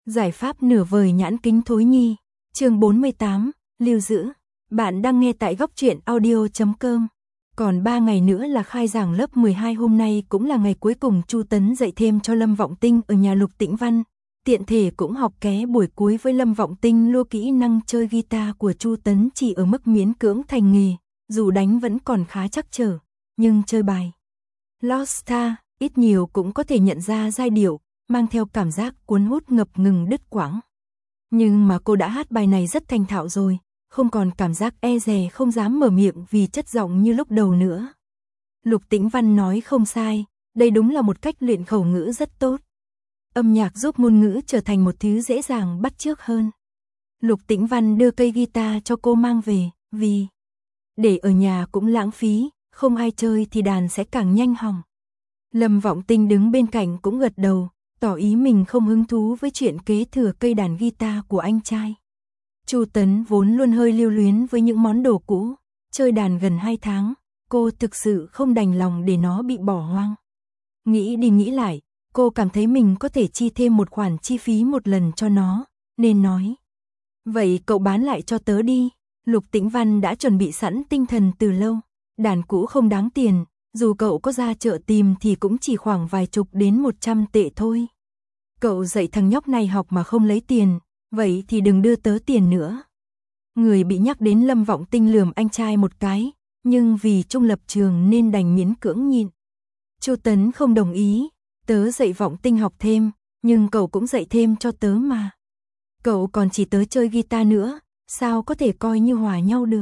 Giải pháp nửa vời nhãn kính thối nhi. Chương 48, lưu giữ. Bạn đang nghe tại góc truyện audio.com. Còn 3 ngày nữa là khai giảng lớp 12, hôm nay cũng là ngày cuối cùng Chu Tấn dạy thêm cho Lâm Vọng Tinh ở nhà Lục Tĩnh Văn. Tiện thể cũng học ké buổi cuối với Lâm Vọng Tinh. Lô kỹ năng chơi guitar của Chu Tấn chỉ ở mức miễn cưỡng thành nghề, dù đánh vẫn còn khá trắc trở, nhưng chơi bài Lost Star ít nhiều cũng có thể nhận ra giai điệu, mang theo cảm giác cuốn hút ngập ngừng đứt quãng. Nhưng mà cô đã hát bài này rất thành thạo rồi, không còn cảm giác e dè không dám mở miệng vì chất giọng như lúc đầu nữa. Lục Tĩnh Văn nói không sai, đây đúng là một cách luyện khẩu ngữ rất tốt. Âm nhạc giúp ngôn ngữ trở thành một thứ dễ dàng bắt chước hơn. Lục Tĩnh Văn đưa cây guitar cho cô mang về, vì để ở nhà cũng lãng phí, không ai chơi thì đàn sẽ càng nhanh hỏng. Lâm Vọng Tinh đứng bên cạnh cũng gật đầu, tỏ ý mình không hứng thú với chuyện kế thừa cây đàn guitar của anh trai. Chu Tấn vốn luôn hơi lưu luyến với những món đồ cũ, chơi đàn gần 2 tháng, cô thực sự không đành lòng để nó bị bỏ hoang. Nghĩ đi nghĩ lại, cô cảm thấy mình có thể chi thêm một khoản chi phí một lần cho nó, nên nói: "Vậy cậu bán lại cho tớ đi." Lục Tĩnh Văn đã chuẩn bị sẵn tinh thần từ lâu, đàn cũ không đáng tiền, dù cậu có ra chợ tìm thì cũng chỉ khoảng vài chục đến 100 tệ thôi. Cậu dạy thằng nhóc này học mà không lấy tiền, vậy thì đừng đưa tớ tiền nữa. Người bị nhắc đến Lâm Vọng Tinh lườm anh trai một cái, nhưng vì chung lập trường nên đành miễn cưỡng nhịn. Chu Tấn không đồng ý, tớ dạy Vọng Tinh học thêm, nhưng cậu cũng dạy thêm cho tớ mà. Cậu còn chỉ tớ chơi guitar nữa, sao có thể coi như hòa nhau được.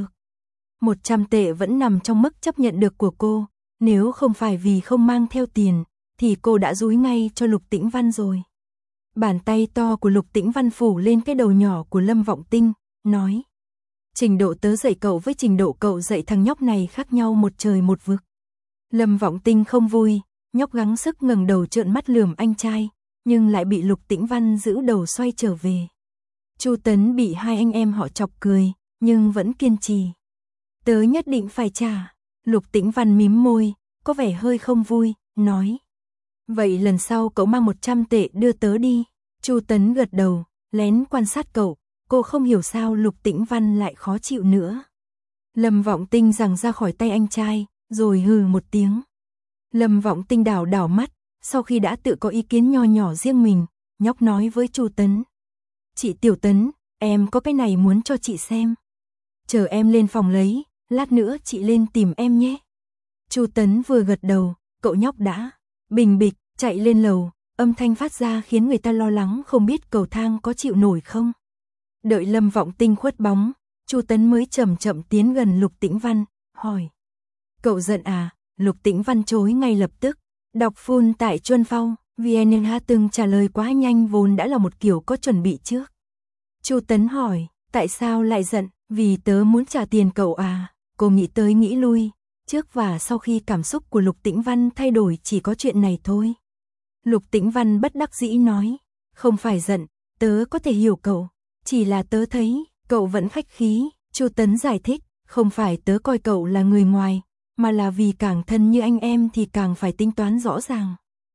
100 tệ vẫn nằm trong mức chấp nhận được của cô, nếu không phải vì không mang theo tiền, thì cô đã dúi ngay cho Lục Tĩnh Văn rồi. Bàn tay to của Lục Tĩnh Văn phủ lên cái đầu nhỏ của Lâm Vọng Tinh, nói: "Trình độ tớ dạy cậu với trình độ cậu dạy thằng nhóc này khác nhau một trời một vực." Lâm Vọng Tinh không vui, nhóc gắng sức ngẩng đầu trợn mắt lườm anh trai, nhưng lại bị Lục Tĩnh Văn giữ đầu xoay trở về. Chu Tấn bị hai anh em họ chọc cười, nhưng vẫn kiên trì: "Tớ nhất định phải trả." Lục Tĩnh Văn mím môi, có vẻ hơi không vui, nói: "Vậy lần sau cậu mang 100 tệ đưa tớ đi." Chu Tấn gật đầu, lén quan sát cậu, cô không hiểu sao Lục Tĩnh Văn lại khó chịu nữa. Lâm Vọng Tinh giằng ra khỏi tay anh trai, rồi hừ một tiếng. Lâm Vọng Tinh đảo đảo mắt, sau khi đã tự có ý kiến nho nhỏ riêng mình, nhóc nói với Chu Tấn: "Chị Tiểu Tấn, em có cái này muốn cho chị xem. Chờ em lên phòng lấy, lát nữa chị lên tìm em nhé." Chu Tấn vừa gật đầu, cậu nhóc đã bình bịch chạy lên lầu, âm thanh phát ra khiến người ta lo lắng không biết cầu thang có chịu nổi không. Đợi Lâm Vọng Tinh khuất bóng, Chu Tấn mới chậm chậm tiến gần Lục Tĩnh Văn, hỏi: "Cậu giận à?" Lục Tĩnh Văn chối ngay lập tức, đọc full tại Chuân Phao, VNH từng trả lời quá nhanh vốn đã là một kiểu có chuẩn bị trước. Chu Tấn hỏi: "Tại sao lại giận?" "Vì tớ muốn trả tiền cậu à." Cô nghĩ tới nghĩ lui, trước và sau khi cảm xúc của Lục Tĩnh Văn thay đổi chỉ có chuyện này thôi. Lục Tĩnh Văn bất đắc dĩ nói: "Không phải giận, tớ có thể hiểu cậu, chỉ là tớ thấy cậu vẫn khách khí." Chu Tấn giải thích: "Không phải tớ coi cậu là người ngoài, mà là vì càng thân như anh em thì càng phải tính toán rõ ràng.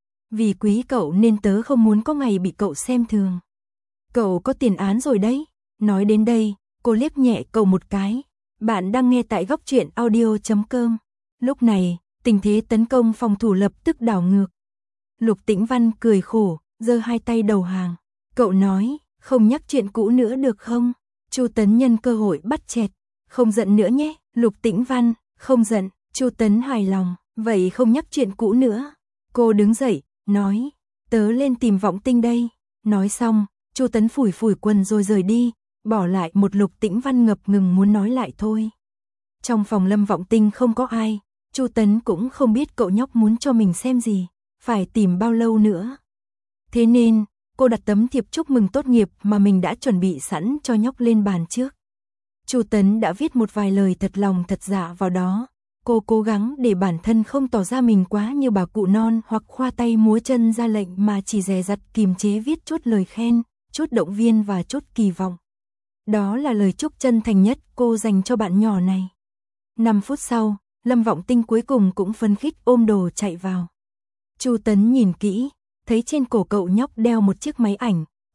Vì quý cậu nên tớ không muốn có ngày bị cậu xem thường. Cậu có tiền án rồi đấy." Nói đến đây, cô liếc nhẹ cậu một cái. Bạn đang nghe tại góc truyện audio.com. Lúc này, tình thế tấn công phòng thủ lập tức đảo ngược. Lục Tĩnh Văn cười khổ, giơ hai tay đầu hàng. Cậu nói: "Không nhắc chuyện cũ nữa được không?" Chu Tấn nhân cơ hội bắt chẹt: "Không giận nữa nhé." Lục Tĩnh Văn: "Không giận." Chu Tấn hài lòng: "Vậy không nhắc chuyện cũ nữa." Cô đứng dậy, nói: "Tớ lên tìm Vọng Tinh đây." Nói xong, Chu Tấn phủi phủi quần rồi rời đi, bỏ lại một Lục Tĩnh Văn ngập ngừng muốn nói lại thôi. Trong phòng Lâm Vọng Tinh không có ai, Chu Tấn cũng không biết cậu nhóc muốn cho mình xem gì, phải tìm bao lâu nữa. Thế nên, cô đặt tấm thiệp chúc mừng tốt nghiệp mà mình đã chuẩn bị sẵn cho nhóc lên bàn trước. Chu Tấn đã viết một vài lời thật lòng thật dạ vào đó. Cô cố gắng để bản thân không tỏ ra mình quá như bà cụ non hoặc khoa tay múa chân ra lệnh, mà chỉ dè dặt kiềm chế viết chút lời khen, chút động viên và chút kỳ vọng. Đó là lời chúc chân thành nhất cô dành cho bạn nhỏ này. 5 phút sau, Lâm Vọng Tinh cuối cùng cũng phấn khích ôm đồ chạy vào. Chu Tấn nhìn kỹ, thấy trên cổ cậu nhóc đeo một chiếc máy ảnh,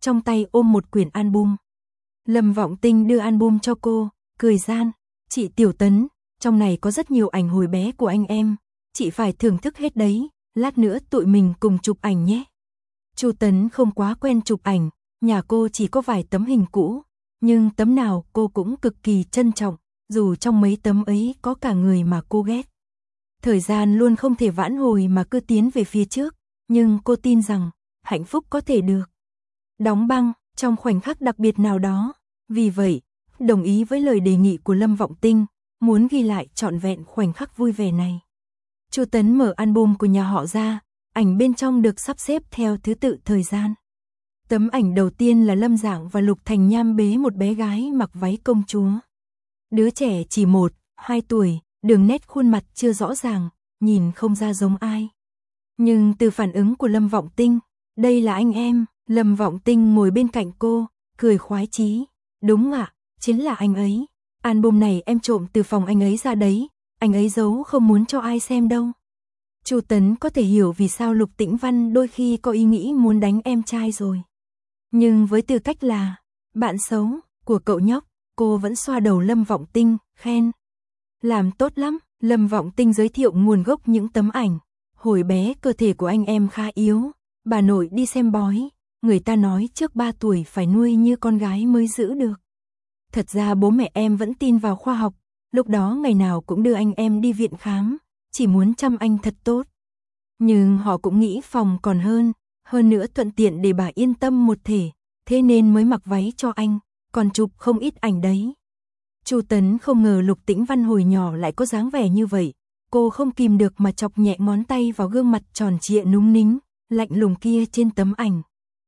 trong tay ôm một quyển album. Lâm Vọng Tinh đưa album cho cô, cười gian, chị Tiểu Tấn, trong này có rất nhiều ảnh hồi bé của anh em, chị phải thưởng thức hết đấy, lát nữa tụi mình cùng chụp ảnh nhé. Chu Tấn không quá quen chụp ảnh, nhà cô chỉ có vài tấm hình cũ, nhưng tấm nào cô cũng cực kỳ trân trọng, dù trong mấy tấm ấy có cả người mà cô ghét. Thời gian luôn không thể vãn hồi mà cứ tiến về phía trước, nhưng cô tin rằng hạnh phúc có thể được đóng băng trong khoảnh khắc đặc biệt nào đó. Vì vậy, đồng ý với lời đề nghị của Lâm Vọng Tinh, muốn ghi lại trọn vẹn khoảnh khắc vui vẻ này. Chu Tấn mở album của nhà họ ra, ảnh bên trong được sắp xếp theo thứ tự thời gian. Tấm ảnh đầu tiên là Lâm Dạng và Lục Thành Nham bế một bé gái mặc váy công chúa. Đứa trẻ chỉ 1-2 tuổi, đường nét khuôn mặt chưa rõ ràng, nhìn không ra giống ai. Nhưng từ phản ứng của Lâm Vọng Tinh, đây là anh em. Lâm Vọng Tinh ngồi bên cạnh cô, cười khoái chí. Đúng ạ, chính là anh ấy. Album này em trộm từ phòng anh ấy ra đấy, anh ấy giấu không muốn cho ai xem đâu. Chu Tấn có thể hiểu vì sao Lục Tĩnh Văn đôi khi có ý nghĩ muốn đánh em trai rồi. Nhưng với tư cách là bạn xấu của cậu nhóc, cô vẫn xoa đầu Lâm Vọng Tinh, khen. Làm tốt lắm, Lâm Vọng Tinh giới thiệu nguồn gốc những tấm ảnh. Hồi bé cơ thể của anh em khá yếu, bà nội đi xem bói, người ta nói trước 3 tuổi phải nuôi như con gái mới giữ được. Thật ra bố mẹ em vẫn tin vào khoa học, lúc đó ngày nào cũng đưa anh em đi viện khám, chỉ muốn chăm anh thật tốt. Nhưng họ cũng nghĩ phòng còn hơn nữa thuận tiện để bà yên tâm một thể, thế nên mới mặc váy cho anh, còn chụp không ít ảnh đấy. Chu Tấn không ngờ Lục Tĩnh Văn hồi nhỏ lại có dáng vẻ như vậy, cô không kìm được mà chọc nhẹ ngón tay vào gương mặt tròn trịa núng nính, lạnh lùng kia trên tấm ảnh.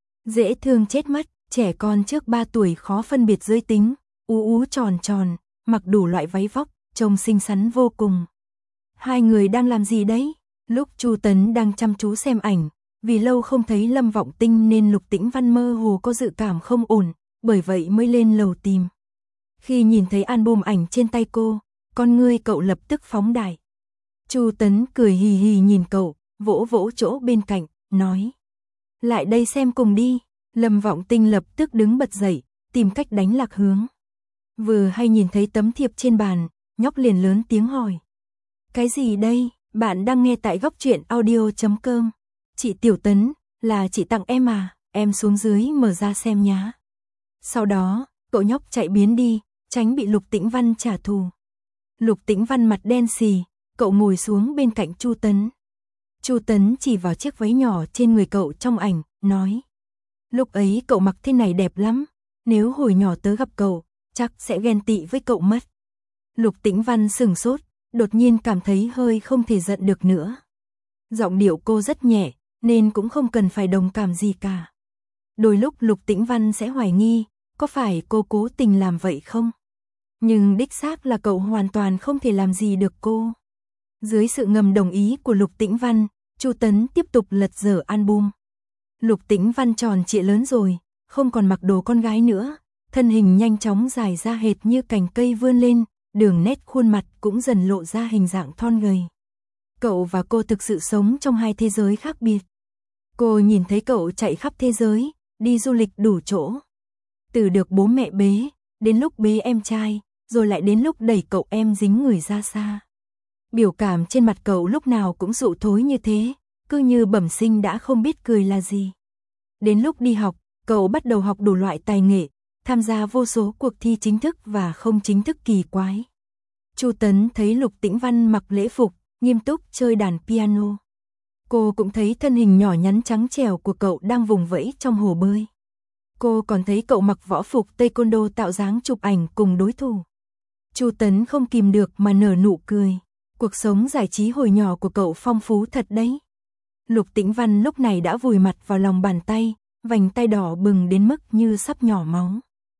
Dễ thương chết mất, trẻ con trước 3 tuổi khó phân biệt giới tính, ú tròn tròn, mặc đủ loại váy vóc, trông xinh xắn vô cùng. Hai người đang làm gì đấy? Lúc Chu Tấn đang chăm chú xem ảnh, vì lâu không thấy Lâm Vọng Tinh nên Lục Tĩnh Văn mơ hồ có dự cảm không ổn, bởi vậy mới lên lầu tìm. Khi nhìn thấy album ảnh trên tay cô, con ngươi cậu lập tức phóng đại. Chu Tấn cười hì hì nhìn cậu, vỗ vỗ chỗ bên cạnh, nói. Lại đây xem cùng đi. Lâm Vọng Tinh lập tức đứng bật dậy, tìm cách đánh lạc hướng. Vừa hay nhìn thấy tấm thiệp trên bàn, nhóc liền lớn tiếng hỏi. Cái gì đây? Bạn đang nghe tại góc truyện audio.com. Chị Tiểu Tấn, là chị tặng em à, em xuống dưới mở ra xem nhá. Sau đó, cậu nhóc chạy biến đi, tránh bị Lục Tĩnh Văn trả thù. Lục Tĩnh Văn mặt đen xì, cậu ngồi xuống bên cạnh Chu Tấn. Chu Tấn chỉ vào chiếc váy nhỏ trên người cậu trong ảnh, nói. Lúc ấy cậu mặc thế này đẹp lắm, nếu hồi nhỏ tớ gặp cậu, chắc sẽ ghen tị với cậu mất. Lục Tĩnh Văn sừng sốt, đột nhiên cảm thấy hơi không thể giận được nữa. Giọng điệu cô rất nhẹ, nên cũng không cần phải đồng cảm gì cả. Đôi lúc Lục Tĩnh Văn sẽ hoài nghi, có phải cô cố tình làm vậy không? Nhưng đích xác là cậu hoàn toàn không thể làm gì được cô. Dưới sự ngầm đồng ý của Lục Tĩnh Văn, Chu Tấn tiếp tục lật dở album. Lục Tĩnh Văn tròn trịa lớn rồi, không còn mặc đồ con gái nữa, thân hình nhanh chóng dài ra hệt như cành cây vươn lên, đường nét khuôn mặt cũng dần lộ ra hình dạng thon gầy. Cậu và cô thực sự sống trong hai thế giới khác biệt. Cô nhìn thấy cậu chạy khắp thế giới, đi du lịch đủ chỗ. Từ được bố mẹ bế, đến lúc bế em trai, rồi lại đến lúc đẩy cậu em dính người ra xa. Biểu cảm trên mặt cậu lúc nào cũng dụ thối như thế, cứ như bẩm sinh đã không biết cười là gì. Đến lúc đi học, cậu bắt đầu học đủ loại tài nghệ, tham gia vô số cuộc thi chính thức và không chính thức kỳ quái. Chu Tấn thấy Lục Tĩnh Văn mặc lễ phục, nghiêm túc chơi đàn piano. Cô cũng thấy thân hình nhỏ nhắn trắng trẻo của cậu đang vùng vẫy trong hồ bơi. Cô còn thấy cậu mặc võ phục taekwondo tạo dáng chụp ảnh cùng đối thủ. Chu Tấn không kìm được mà nở nụ cười. Cuộc sống giải trí hồi nhỏ của cậu phong phú thật đấy. Lục Tĩnh Văn lúc này đã vùi mặt vào lòng bàn tay, vành tay đỏ bừng đến mức như sắp nhỏ máu.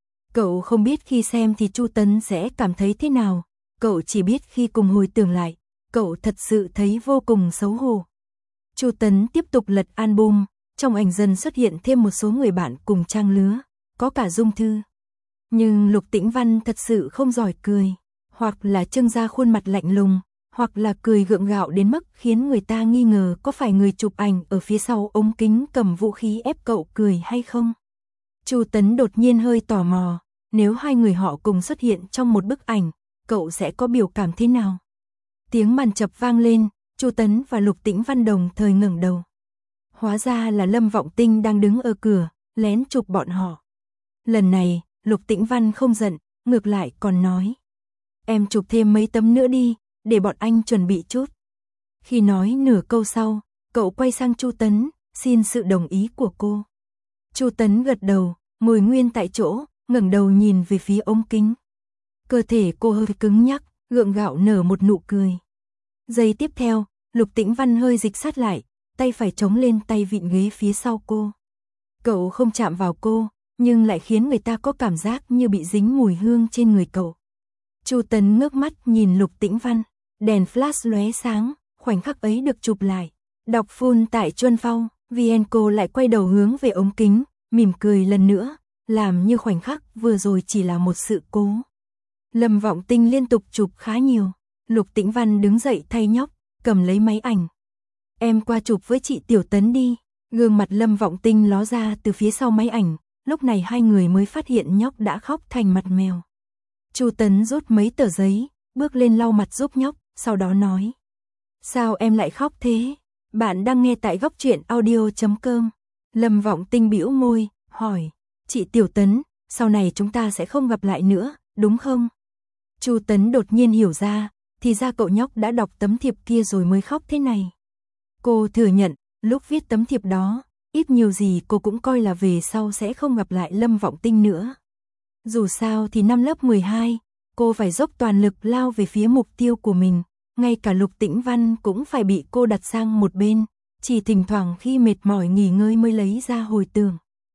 Cậu không biết khi xem thì Chu Tấn sẽ cảm thấy thế nào, cậu chỉ biết khi cùng hồi tưởng lại, cậu thật sự thấy vô cùng xấu hổ. Chu Tấn tiếp tục lật album, trong ảnh dần xuất hiện thêm một số người bạn cùng trang lứa, có cả Dung Thư. Nhưng Lục Tĩnh Văn thật sự không giỏi cười, hoặc là trưng ra khuôn mặt lạnh lùng, hoặc là cười gượng gạo đến mức khiến người ta nghi ngờ có phải người chụp ảnh ở phía sau ống kính cầm vũ khí ép cậu cười hay không. Chu Tấn đột nhiên hơi tò mò, nếu hai người họ cùng xuất hiện trong một bức ảnh, cậu sẽ có biểu cảm thế nào? Tiếng màn chập vang lên, Chu Tấn và Lục Tĩnh Văn đồng thời ngẩng đầu. Hóa ra là Lâm Vọng Tinh đang đứng ở cửa, lén chụp bọn họ. Lần này, Lục Tĩnh Văn không giận, ngược lại còn nói. Em chụp thêm mấy tấm nữa đi, để bọn anh chuẩn bị chút. Khi nói nửa câu sau, cậu quay sang Chu Tấn, xin sự đồng ý của cô. Chu Tấn gật đầu, ngồi nguyên tại chỗ, ngẩng đầu nhìn về phía ống kính. Cơ thể cô hơi cứng nhắc, gượng gạo nở một nụ cười. Giây tiếp theo, Lục Tĩnh Văn hơi dịch sát lại, tay phải chống lên tay vịn ghế phía sau cô. Cậu không chạm vào cô, nhưng lại khiến người ta có cảm giác như bị dính mùi hương trên người cậu. Chu Tấn ngước mắt nhìn Lục Tĩnh Văn, đèn flash lóe sáng, khoảnh khắc ấy được chụp lại. Đọc full tại Chuân Phong, Vienco lại quay đầu hướng về ống kính, mỉm cười lần nữa, làm như khoảnh khắc vừa rồi chỉ là một sự cố. Lâm Vọng Tinh liên tục chụp khá nhiều, Lục Tĩnh Văn đứng dậy thay nhóc, cầm lấy máy ảnh. Em qua chụp với chị Tiểu Tấn đi. Gương mặt Lâm Vọng Tinh ló ra từ phía sau máy ảnh, lúc này hai người mới phát hiện nhóc đã khóc thành mặt mèo. Chu Tấn rút mấy tờ giấy, bước lên lau mặt giúp nhóc, sau đó nói. Sao em lại khóc thế? Bạn đang nghe tại góc truyện audio.com. Lâm Vọng Tinh bĩu môi, hỏi. Chị Tiểu Tấn, sau này chúng ta sẽ không gặp lại nữa, đúng không? Chu Tấn đột nhiên hiểu ra, thì ra cậu nhóc đã đọc tấm thiệp kia rồi mới khóc thế này. Cô thừa nhận, lúc viết tấm thiệp đó, ít nhiều gì cô cũng coi là về sau sẽ không gặp lại Lâm Vọng Tinh nữa. Dù sao thì năm lớp 12, cô phải dốc toàn lực lao về phía mục tiêu của mình, ngay cả Lục Tĩnh Văn cũng phải bị cô đặt sang một bên, chỉ thỉnh thoảng khi mệt mỏi nghỉ ngơi mới lấy ra hồi tưởng.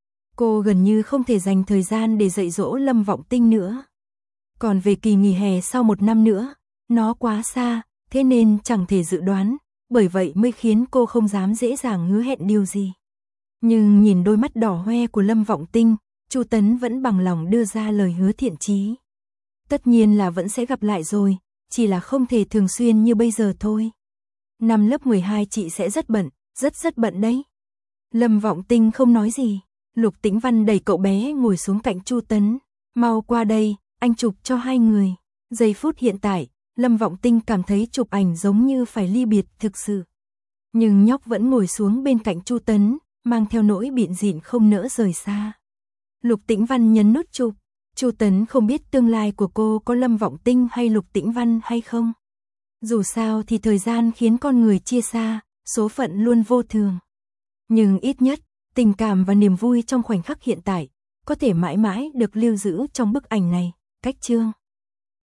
Cô gần như không thể dành thời gian để dạy dỗ Lâm Vọng Tinh nữa. Còn về kỳ nghỉ hè sau một năm nữa, nó quá xa, thế nên chẳng thể dự đoán, bởi vậy mới khiến cô không dám dễ dàng hứa hẹn điều gì. Nhưng nhìn đôi mắt đỏ hoe của Lâm Vọng Tinh, Chu Tấn vẫn bằng lòng đưa ra lời hứa thiện chí. Tất nhiên là vẫn sẽ gặp lại rồi, chỉ là không thể thường xuyên như bây giờ thôi. Năm lớp 12 chị sẽ rất bận, rất bận đấy. Lâm Vọng Tinh không nói gì, Lục Tĩnh Văn đẩy cậu bé ngồi xuống cạnh Chu Tấn. Mau qua đây, anh chụp cho hai người. Giây phút hiện tại, Lâm Vọng Tinh cảm thấy chụp ảnh giống như phải ly biệt thực sự. Nhưng nhóc vẫn ngồi xuống bên cạnh Chu Tấn, mang theo nỗi bịn dịn không nỡ rời xa. Lục Tĩnh Văn nhấn nút chụp. Chu Tấn không biết tương lai của cô có Lâm Vọng Tinh hay Lục Tĩnh Văn hay không. Dù sao thì thời gian khiến con người chia xa, số phận luôn vô thường. Nhưng ít nhất, tình cảm và niềm vui trong khoảnh khắc hiện tại, có thể mãi mãi được lưu giữ trong bức ảnh này. Cách chương